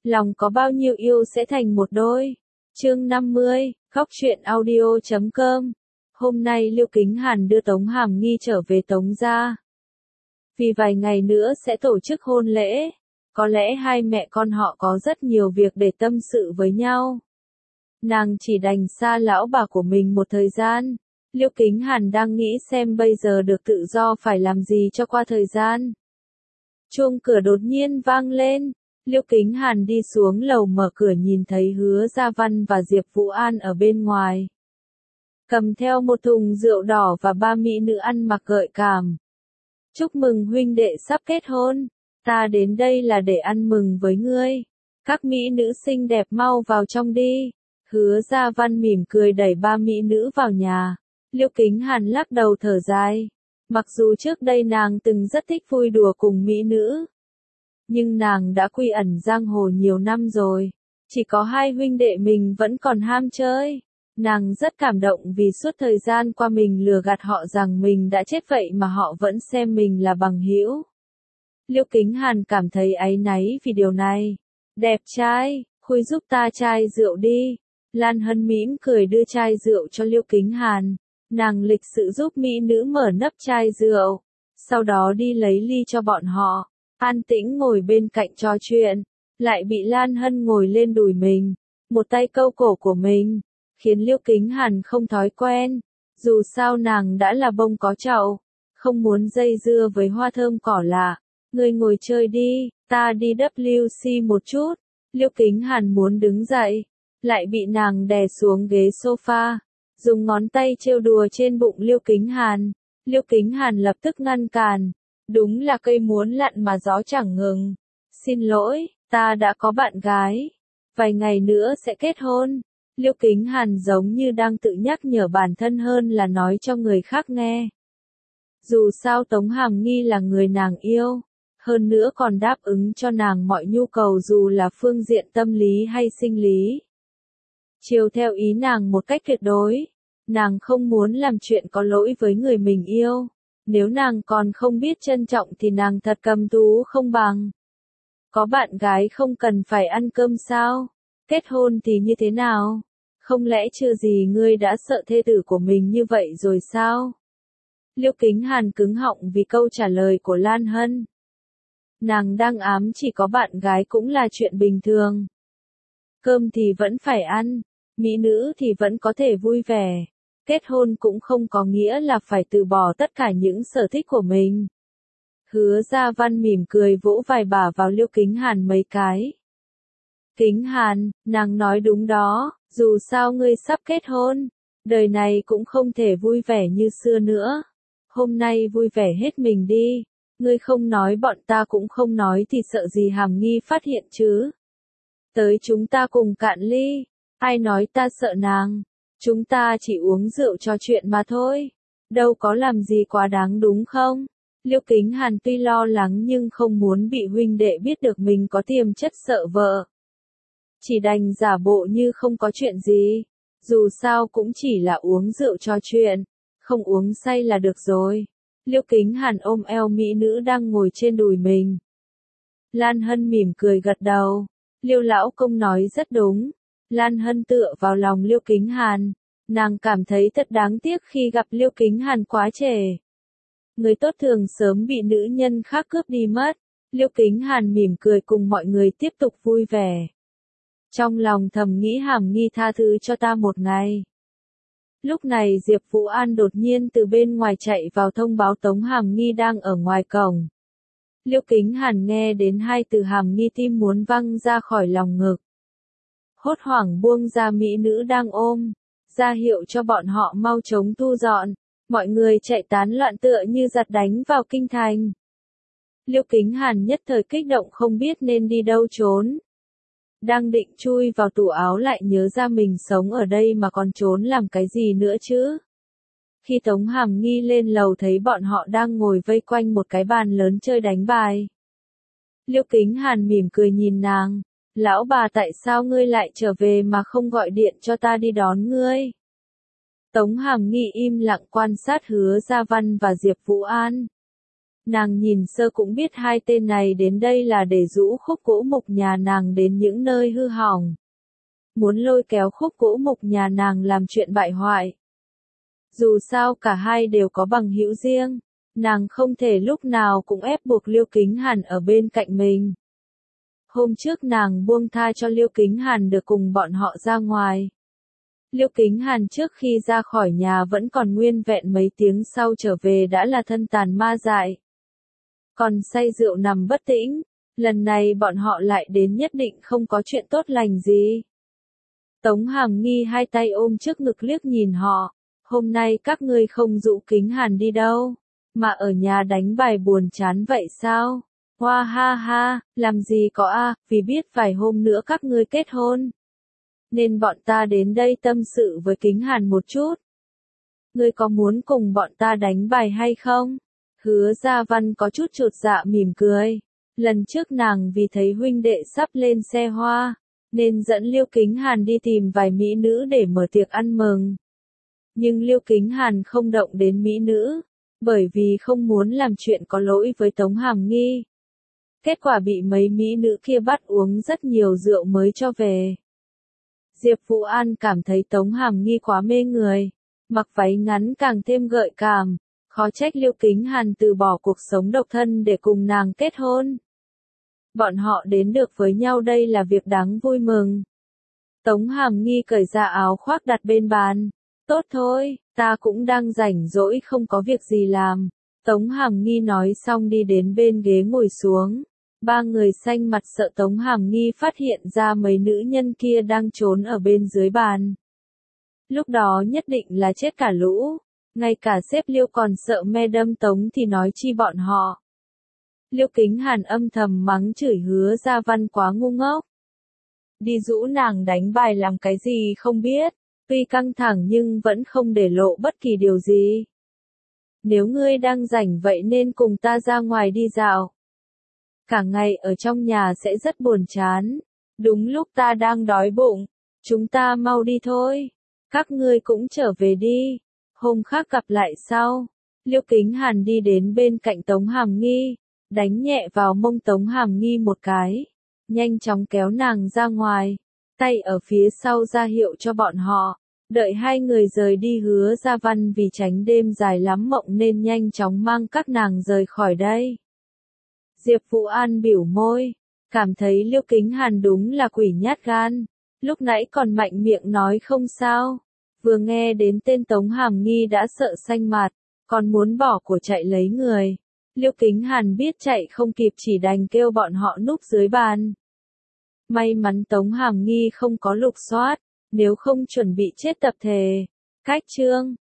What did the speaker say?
lòng có bao nhiêu yêu sẽ thành một đôi. Chương 50, Khóc Chuyện Audio.com. Hôm nay Liêu Kính Hàn đưa Tống Hàm Nghi trở về Tống gia. Vì vài ngày nữa sẽ tổ chức hôn lễ, có lẽ hai mẹ con họ có rất nhiều việc để tâm sự với nhau. Nàng chỉ đành xa lão bà của mình một thời gian. Liêu Kính Hàn đang nghĩ xem bây giờ được tự do phải làm gì cho qua thời gian. Chuông cửa đột nhiên vang lên. Liêu Kính Hàn đi xuống lầu mở cửa nhìn thấy Hứa Gia Văn và Diệp Vũ An ở bên ngoài. Cầm theo một thùng rượu đỏ và ba mỹ nữ ăn mặc gợi cảm. Chúc mừng huynh đệ sắp kết hôn. Ta đến đây là để ăn mừng với ngươi. Các mỹ nữ xinh đẹp mau vào trong đi. Hứa Gia Văn mỉm cười đẩy ba mỹ nữ vào nhà. Liêu Kính Hàn lắc đầu thở dài. Mặc dù trước đây nàng từng rất thích vui đùa cùng mỹ nữ, nhưng nàng đã quy ẩn giang hồ nhiều năm rồi. Chỉ có hai huynh đệ mình vẫn còn ham chơi. Nàng rất cảm động vì suốt thời gian qua mình lừa gạt họ rằng mình đã chết vậy mà họ vẫn xem mình là bằng hữu. Liêu Kính Hàn cảm thấy áy náy vì điều này. Đẹp trai, khui giúp ta chai rượu đi. Lan Hân mỉm cười đưa chai rượu cho Liêu Kính Hàn. Nàng lịch sự giúp mỹ nữ mở nắp chai rượu, sau đó đi lấy ly cho bọn họ. An tĩnh ngồi bên cạnh trò chuyện, lại bị Lan Hân ngồi lên đùi mình, một tay câu cổ của mình, khiến Liêu Kính Hàn không thói quen. Dù sao nàng đã là bông có chậu, không muốn dây dưa với hoa thơm cỏ lạ. Ngươi ngồi chơi đi, ta đi WC một chút. Liêu Kính Hàn muốn đứng dậy, lại bị nàng đè xuống ghế sofa, dùng ngón tay trêu đùa trên bụng Liêu Kính Hàn. Liêu Kính Hàn lập tức ngăn cản. Đúng là cây muốn lặn mà gió chẳng ngừng. Xin lỗi, ta đã có bạn gái. Vài ngày nữa sẽ kết hôn. Liêu Kính Hàn giống như đang tự nhắc nhở bản thân hơn là nói cho người khác nghe. Dù sao Tống Hàm Nghi là người nàng yêu, hơn nữa còn đáp ứng cho nàng mọi nhu cầu dù là phương diện tâm lý hay sinh lý. Chiều theo ý nàng một cách tuyệt đối. Nàng không muốn làm chuyện có lỗi với người mình yêu. Nếu nàng còn không biết trân trọng thì nàng thật cầm thú không bằng. Có bạn gái không cần phải ăn cơm sao? Kết hôn thì như thế nào? Không lẽ chưa gì ngươi đã sợ thê tử của mình như vậy rồi sao? Liêu Kính Hàn cứng họng vì câu trả lời của Lan Hân. Nàng đang ám chỉ có bạn gái cũng là chuyện bình thường. Cơm thì vẫn phải ăn, mỹ nữ thì vẫn có thể vui vẻ. Kết hôn cũng không có nghĩa là phải từ bỏ tất cả những sở thích của mình. Hứa Gia Văn mỉm cười vỗ vài bả vào Liêu Kính Hàn mấy cái. Kính Hàn, nàng nói đúng đó, dù sao ngươi sắp kết hôn, đời này cũng không thể vui vẻ như xưa nữa. Hôm nay vui vẻ hết mình đi, ngươi không nói bọn ta cũng không nói thì sợ gì Hàm Nghi phát hiện chứ. Tới chúng ta cùng cạn ly, ai nói ta sợ nàng. Chúng ta chỉ uống rượu trò chuyện mà thôi. Đâu có làm gì quá đáng đúng không? Liêu Kính Hàn tuy lo lắng nhưng không muốn bị huynh đệ biết được mình có tiềm chất sợ vợ. Chỉ đành giả bộ như không có chuyện gì. Dù sao cũng chỉ là uống rượu trò chuyện. Không uống say là được rồi. Liêu Kính Hàn ôm eo mỹ nữ đang ngồi trên đùi mình. Lan Hân mỉm cười gật đầu. Liêu lão công nói rất đúng. Lan Hân tựa vào lòng Liêu Kính Hàn. Nàng cảm thấy thật đáng tiếc khi gặp Liêu Kính Hàn quá trẻ. Người tốt thường sớm bị nữ nhân khác cướp đi mất. Liêu Kính Hàn mỉm cười cùng mọi người tiếp tục vui vẻ. Trong lòng thầm nghĩ Hàm Nghi tha thứ cho ta một ngày. Lúc này Diệp Vũ An đột nhiên từ bên ngoài chạy vào thông báo Tống Hàm Nghi đang ở ngoài cổng. Liêu Kính Hàn nghe đến hai từ Hàm Nghi tim muốn văng ra khỏi lòng ngực. Hốt hoảng buông ra mỹ nữ đang ôm, ra hiệu cho bọn họ mau chóng thu dọn. Mọi người chạy tán loạn tựa như giặc đánh vào kinh thành. Liêu Kính Hàn nhất thời kích động không biết nên đi đâu trốn. Đang định chui vào tủ áo lại nhớ ra mình sống ở đây mà còn trốn làm cái gì nữa chứ. Khi Tống Hàm Nghi lên lầu thấy bọn họ đang ngồi vây quanh một cái bàn lớn chơi đánh bài. Liêu Kính Hàn mỉm cười nhìn nàng. Lão bà tại sao ngươi lại trở về mà không gọi điện cho ta đi đón ngươi? Tống Hàm Nghi im lặng quan sát Hứa Gia Văn và Diệp Vũ An. Nàng nhìn sơ cũng biết hai tên này đến đây là để rũ Khúc Cỗ Mục nhà nàng đến những nơi hư hỏng. Muốn lôi kéo Khúc Cỗ Mục nhà nàng làm chuyện bại hoại. Dù sao cả hai đều có bằng hữu riêng, nàng không thể lúc nào cũng ép buộc Liêu Kính Hàn ở bên cạnh mình. Hôm trước nàng buông tha cho Liêu Kính Hàn được cùng bọn họ ra ngoài. Liêu Kính Hàn trước khi ra khỏi nhà vẫn còn nguyên vẹn, mấy tiếng sau trở về đã là thân tàn ma dại. Còn say rượu nằm bất tĩnh, lần này bọn họ lại đến nhất định không có chuyện tốt lành gì. Tống Hàm Nghi hai tay ôm trước ngực liếc nhìn họ, hôm nay các ngươi không dụ Kính Hàn đi đâu, mà ở nhà đánh bài buồn chán vậy sao? Hoa ha ha, làm gì có a, vì biết vài hôm nữa các ngươi kết hôn. Nên bọn ta đến đây tâm sự với Kính Hàn một chút. Ngươi có muốn cùng bọn ta đánh bài hay không? Hứa Gia Văn có chút chột dạ mỉm cười. Lần trước nàng vì thấy huynh đệ sắp lên xe hoa, nên dẫn Liêu Kính Hàn đi tìm vài mỹ nữ để mở tiệc ăn mừng. Nhưng Liêu Kính Hàn không động đến mỹ nữ, bởi vì không muốn làm chuyện có lỗi với Tống Hàm Nghi. Kết quả bị mấy mỹ nữ kia bắt uống rất nhiều rượu mới cho về. Diệp Vũ An cảm thấy Tống Hàm Nghi quá mê người, mặc váy ngắn càng thêm gợi cảm, khó trách Liêu Kính Hàn từ bỏ cuộc sống độc thân để cùng nàng kết hôn. Bọn họ đến được với nhau đây là việc đáng vui mừng. Tống Hàm Nghi cởi ra áo khoác đặt bên bàn. Tốt thôi, ta cũng đang rảnh rỗi không có việc gì làm. Tống Hàm Nghi nói xong đi đến bên ghế ngồi xuống. Ba người xanh mặt sợ Tống Hàm Nghi phát hiện ra mấy nữ nhân kia đang trốn ở bên dưới bàn. Lúc đó nhất định là chết cả lũ. Ngay cả sếp Liêu còn sợ me đâm Tống thì nói chi bọn họ. Liêu Kính Hàn âm thầm mắng chửi Hứa Gia Văn quá ngu ngốc. Đi rũ nàng đánh bài làm cái gì không biết, tuy căng thẳng nhưng vẫn không để lộ bất kỳ điều gì. Nếu ngươi đang rảnh vậy nên cùng ta ra ngoài đi dạo. Cả ngày ở trong nhà sẽ rất buồn chán. Đúng lúc ta đang đói bụng, chúng ta mau đi thôi. Các ngươi cũng trở về đi. Hôm khác gặp lại sau. Liêu Kính Hàn đi đến bên cạnh Tống Hàm Nghi, đánh nhẹ vào mông Tống Hàm Nghi một cái, nhanh chóng kéo nàng ra ngoài, tay ở phía sau ra hiệu cho bọn họ. Đợi hai người rời đi, Hứa Gia Văn vì tránh đêm dài lắm mộng nên nhanh chóng mang các nàng rời khỏi đây. Diệp Vũ An biểu môi, cảm thấy Liêu Kính Hàn đúng là quỷ nhát gan, lúc nãy còn mạnh miệng nói không sao, vừa nghe đến tên Tống Hàm Nghi đã sợ xanh mặt, còn muốn bỏ của chạy lấy người. Liêu Kính Hàn biết chạy không kịp chỉ đành kêu bọn họ núp dưới bàn. May mắn Tống Hàm Nghi không có lục soát, nếu không chuẩn bị chết tập thể. Cách chương